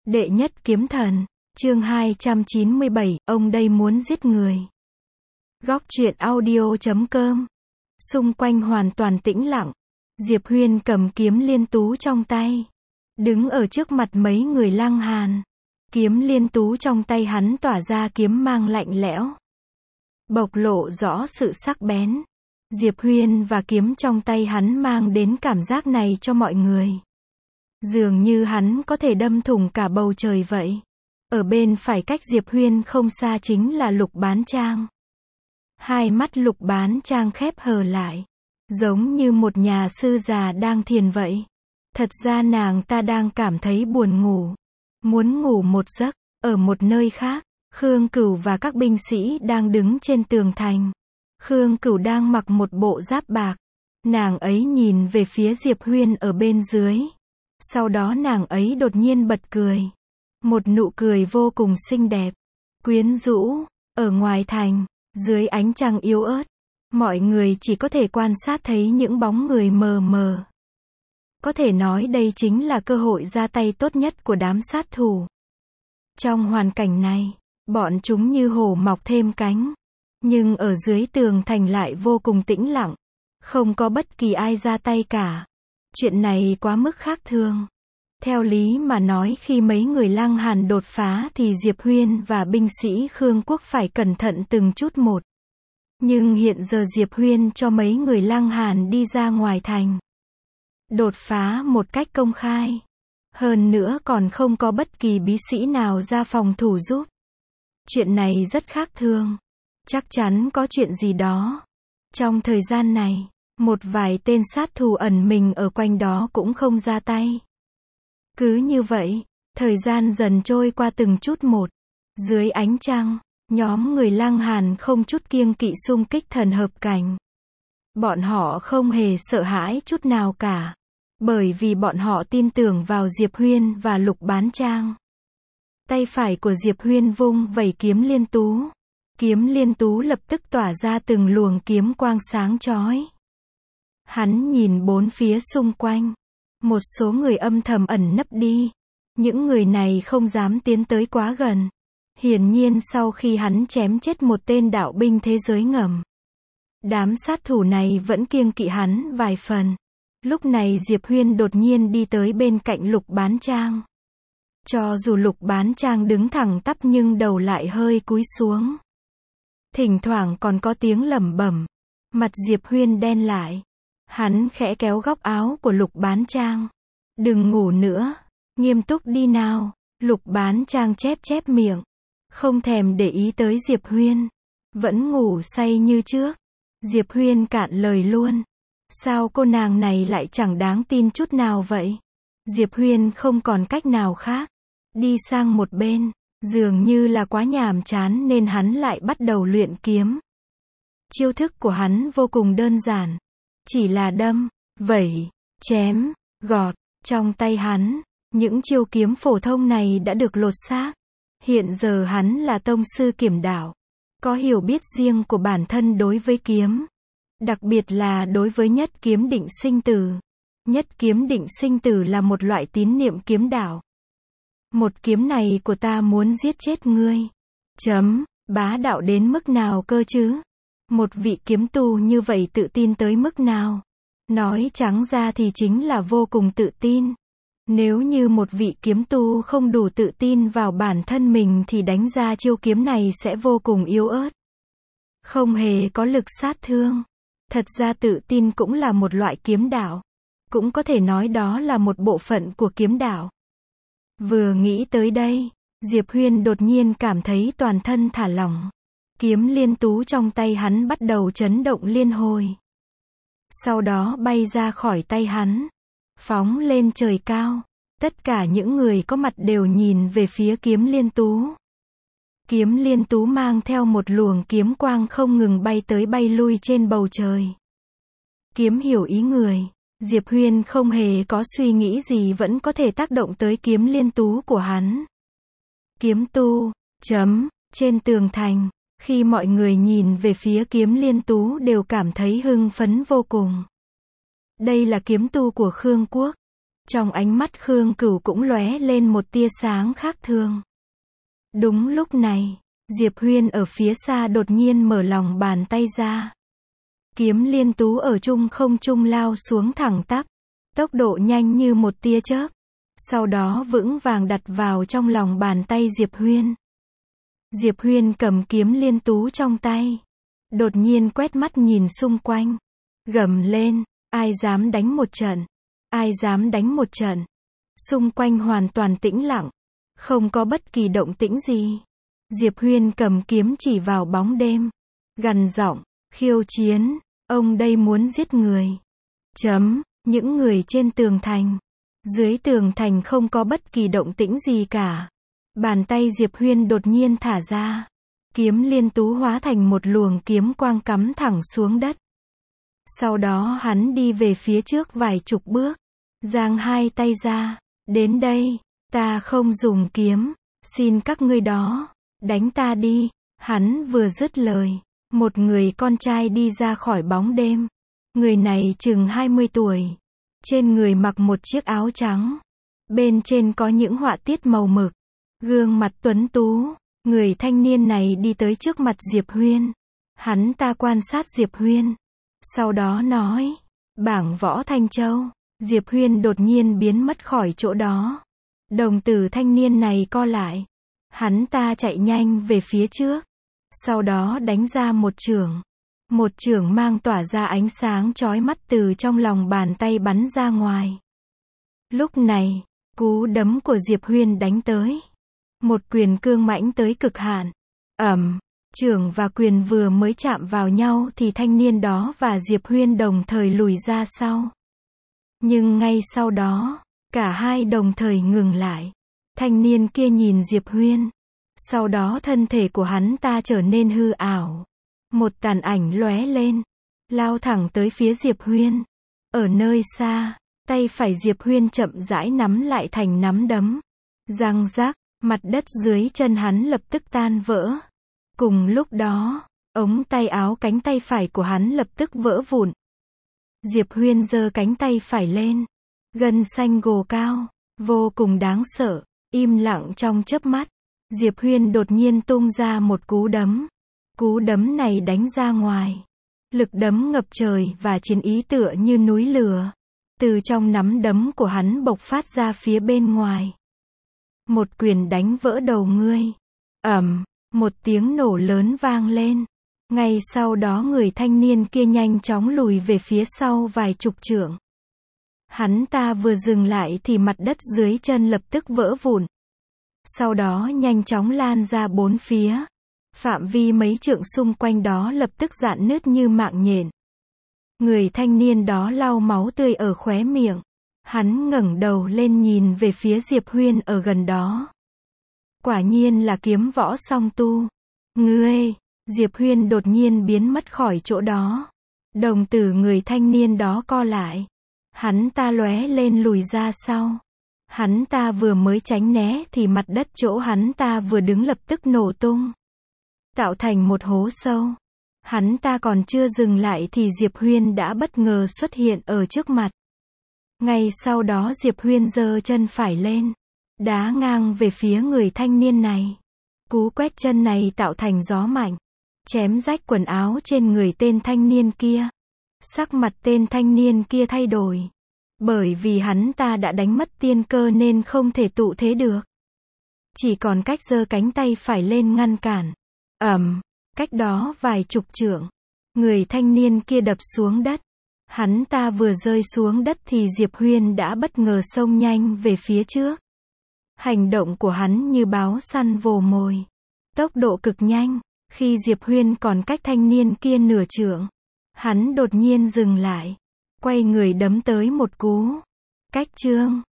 Đệ nhất kiếm thần, chương 297, ông đây muốn giết người. Góc truyện audio.com. Xung quanh hoàn toàn tĩnh lặng. Diệp Huyên cầm kiếm liên tú trong tay, đứng ở trước mặt mấy người Lăng Hàn. Kiếm liên tú trong tay hắn tỏa ra kiếm mang lạnh lẽo, bộc lộ rõ sự sắc bén. Diệp Huyên và kiếm trong tay hắn mang đến cảm giác này cho mọi người. Dường như hắn có thể đâm thủng cả bầu trời vậy. Ở bên phải cách Diệp Huyên không xa chính là Lục Bán Trang. Hai mắt Lục Bán Trang khép hờ lại, giống như một nhà sư già đang thiền vậy. Thật ra nàng ta đang cảm thấy buồn ngủ, muốn ngủ một giấc. Ở một nơi khác, Khương Cửu và các binh sĩ đang đứng trên tường thành. Khương Cửu đang mặc một bộ giáp bạc. Nàng ấy nhìn về phía Diệp Huyên ở bên dưới. Sau đó nàng ấy đột nhiên bật cười. Một nụ cười vô cùng xinh đẹp, quyến rũ. Ở ngoài thành, dưới ánh trăng yếu ớt, mọi người chỉ có thể quan sát thấy những bóng người mờ mờ. Có thể nói đây chính là cơ hội ra tay tốt nhất của đám sát thủ. Trong hoàn cảnh này, bọn chúng như hổ mọc thêm cánh. Nhưng ở dưới tường thành lại vô cùng tĩnh lặng. Không có bất kỳ ai ra tay cả. Chuyện này quá mức khác thường. Theo lý mà nói khi mấy người Lăng Hàn đột phá thì Diệp Huyên và binh sĩ Khương Quốc phải cẩn thận từng chút một. Nhưng hiện giờ Diệp Huyên cho mấy người Lăng Hàn đi ra ngoài thành, đột phá một cách công khai. Hơn nữa còn không có bất kỳ bí sĩ nào ra phòng thủ giúp. Chuyện này rất khác thường. Chắc chắn có chuyện gì đó. Trong thời gian này, một vài tên sát thủ ẩn mình ở quanh đó cũng không ra tay. Cứ như vậy, thời gian dần trôi qua từng chút một. Dưới ánh trăng, nhóm người Lăng Hàn không chút kiêng kỵ xung kích thần hợp cảnh. Bọn họ không hề sợ hãi chút nào cả. Bởi vì bọn họ tin tưởng vào Diệp Huyên và Lục Bán Trang. Tay phải của Diệp Huyên vung vẩy kiếm liên tú. Kiếm liên tú lập tức tỏa ra từng luồng kiếm quang sáng chói. Hắn nhìn bốn phía xung quanh. Một số người âm thầm ẩn nấp đi. Những người này không dám tiến tới quá gần. Hiển nhiên sau khi hắn chém chết một tên đạo binh thế giới ngầm, đám sát thủ này vẫn kiêng kỵ hắn vài phần. Lúc này Diệp Huyên đột nhiên đi tới bên cạnh Lục Bán Trang. Cho dù Lục Bán Trang đứng thẳng tắp nhưng đầu lại hơi cúi xuống. Thỉnh thoảng còn có tiếng lẩm bẩm. Mặt Diệp Huyên đen lại. Hắn khẽ kéo góc áo của Lục Bán Trang. Đừng ngủ nữa, nghiêm túc đi nào. Lục Bán Trang chép chép miệng, không thèm để ý tới Diệp Huyên. Vẫn ngủ say như trước. Diệp Huyên cạn lời luôn. Sao cô nàng này lại chẳng đáng tin chút nào vậy? Diệp Huyên không còn cách nào khác. Đi sang một bên, dường như là quá nhàm chán nên hắn lại bắt đầu luyện kiếm. Chiêu thức của hắn vô cùng đơn giản. Chỉ là đâm, vẩy, chém, gọt. Trong tay hắn, những chiêu kiếm phổ thông này đã được lột xác. Hiện giờ hắn là tông sư kiếm đạo, có hiểu biết riêng của bản thân đối với kiếm. Đặc biệt là đối với nhất kiếm định sinh tử. Nhất kiếm định sinh tử là một loại tín niệm kiếm đạo. Một kiếm này của ta muốn giết chết ngươi. Bá đạo đến mức nào cơ chứ? Một vị kiếm tu như vậy tự tin tới mức nào? Nói trắng ra thì chính là vô cùng tự tin. Nếu như một vị kiếm tu không đủ tự tin vào bản thân mình thì đánh ra chiêu kiếm này sẽ vô cùng yếu ớt. Không hề có lực sát thương. Thật ra tự tin cũng là một loại kiếm đạo. Cũng có thể nói đó là một bộ phận của kiếm đạo. Vừa nghĩ tới đây, Diệp Huyên đột nhiên cảm thấy toàn thân thả lỏng. Kiếm liên tú trong tay hắn bắt đầu chấn động liên hồi. Sau đó bay ra khỏi tay hắn, phóng lên trời cao. Tất cả những người có mặt đều nhìn về phía kiếm liên tú. Kiếm liên tú mang theo một luồng kiếm quang không ngừng bay tới bay lui trên bầu trời. Kiếm hiểu ý người. Diệp Huyên không hề có suy nghĩ gì vẫn có thể tác động tới kiếm liên tú của hắn. Kiếm tu, trên tường thành, khi mọi người nhìn về phía kiếm liên tú đều cảm thấy hưng phấn vô cùng. Đây là kiếm tu của Khương Quốc. Trong ánh mắt Khương Cửu cũng lóe lên một tia sáng khác thường. Đúng lúc này, Diệp Huyên ở phía xa đột nhiên mở lòng bàn tay ra. Kiếm liên tú ở không trung lao xuống thẳng tắp, tốc độ nhanh như một tia chớp, sau đó vững vàng đặt vào trong lòng bàn tay Diệp Huyên. Diệp Huyên cầm kiếm liên tú trong tay, đột nhiên quét mắt nhìn xung quanh, gầm lên, ai dám đánh một trận, ai dám đánh một trận. Xung quanh hoàn toàn tĩnh lặng, không có bất kỳ động tĩnh gì. Diệp Huyên cầm kiếm chỉ vào bóng đêm, gằn giọng, khiêu chiến, ông đây muốn giết người. Những người trên tường thành. Dưới tường thành không có bất kỳ động tĩnh gì cả. Bàn tay Diệp Huyên đột nhiên thả ra. Kiếm liên tú hóa thành một luồng kiếm quang cắm thẳng xuống đất. Sau đó hắn đi về phía trước vài chục bước, giang hai tay ra, đến đây, ta không dùng kiếm, xin các ngươi đó, đánh ta đi. Hắn vừa dứt lời, một người con trai đi ra khỏi bóng đêm. Người này chừng 20 tuổi. Trên người mặc một chiếc áo trắng. Bên trên có những họa tiết màu mực. Gương mặt tuấn tú. Người thanh niên này đi tới trước mặt Diệp Huyên. Hắn ta quan sát Diệp Huyên. Sau đó nói, bảng võ Thanh Châu. Diệp Huyên đột nhiên biến mất khỏi chỗ đó. Đồng tử thanh niên này co lại. Hắn ta chạy nhanh về phía trước. Sau đó đánh ra một chưởng. Một chưởng mang tỏa ra ánh sáng chói mắt từ trong lòng bàn tay bắn ra ngoài. Lúc này, cú đấm của Diệp Huyên đánh tới. Một quyền cương mãnh tới cực hạn. Chưởng và quyền vừa mới chạm vào nhau thì thanh niên đó và Diệp Huyên đồng thời lùi ra sau. Nhưng ngay sau đó, cả hai đồng thời ngừng lại. Thanh niên kia nhìn Diệp Huyên. Sau đó thân thể của hắn ta trở nên hư ảo. Một tàn ảnh lóe lên, lao thẳng tới phía Diệp Huyên. Ở nơi xa, tay phải Diệp Huyên chậm rãi nắm lại thành nắm đấm. Răng rác, mặt đất dưới chân hắn lập tức tan vỡ. Cùng lúc đó, ống tay áo cánh tay phải của hắn lập tức vỡ vụn. Diệp Huyên giơ cánh tay phải lên, gân xanh gồ cao, vô cùng đáng sợ. Im lặng trong chớp mắt, Diệp Huyên đột nhiên tung ra một cú đấm. Cú đấm này đánh ra ngoài. Lực đấm ngập trời và chiến ý tựa như núi lửa. Từ trong nắm đấm của hắn bộc phát ra phía bên ngoài. Một quyền đánh vỡ đầu ngươi. Một tiếng nổ lớn vang lên. Ngay sau đó người thanh niên kia nhanh chóng lùi về phía sau vài chục trượng. Hắn ta vừa dừng lại thì mặt đất dưới chân lập tức vỡ vụn. Sau đó nhanh chóng lan ra bốn phía. Phạm vi mấy trượng xung quanh đó lập tức rạn nứt như mạng nhện. Người thanh niên đó lau máu tươi ở khóe miệng. Hắn ngẩng đầu lên nhìn về phía Diệp Huyên ở gần đó. Quả nhiên là kiếm võ song tu. Ngươi! Diệp Huyên đột nhiên biến mất khỏi chỗ đó. Đồng tử người thanh niên đó co lại. Hắn ta lóe lên lùi ra sau. Hắn ta vừa mới tránh né thì mặt đất chỗ hắn ta vừa đứng lập tức nổ tung. Tạo thành một hố sâu. Hắn ta còn chưa dừng lại thì Diệp Huyên đã bất ngờ xuất hiện ở trước mặt. Ngay sau đó Diệp Huyên giơ chân phải lên, đá ngang về phía người thanh niên này. Cú quét chân này tạo thành gió mạnh, chém rách quần áo trên người tên thanh niên kia. Sắc mặt tên thanh niên kia thay đổi. Bởi vì hắn ta đã đánh mất tiên cơ nên không thể tụ thế được. Chỉ còn cách giơ cánh tay phải lên ngăn cản. Cách đó vài chục trượng. Người thanh niên kia đập xuống đất. Hắn ta vừa rơi xuống đất thì Diệp Huyên đã bất ngờ xông nhanh về phía trước. Hành động của hắn như báo săn vồ mồi. Tốc độ cực nhanh. Khi Diệp Huyên còn cách thanh niên kia nửa trượng, hắn đột nhiên dừng lại. Quay người đấm tới một cú. Cách chương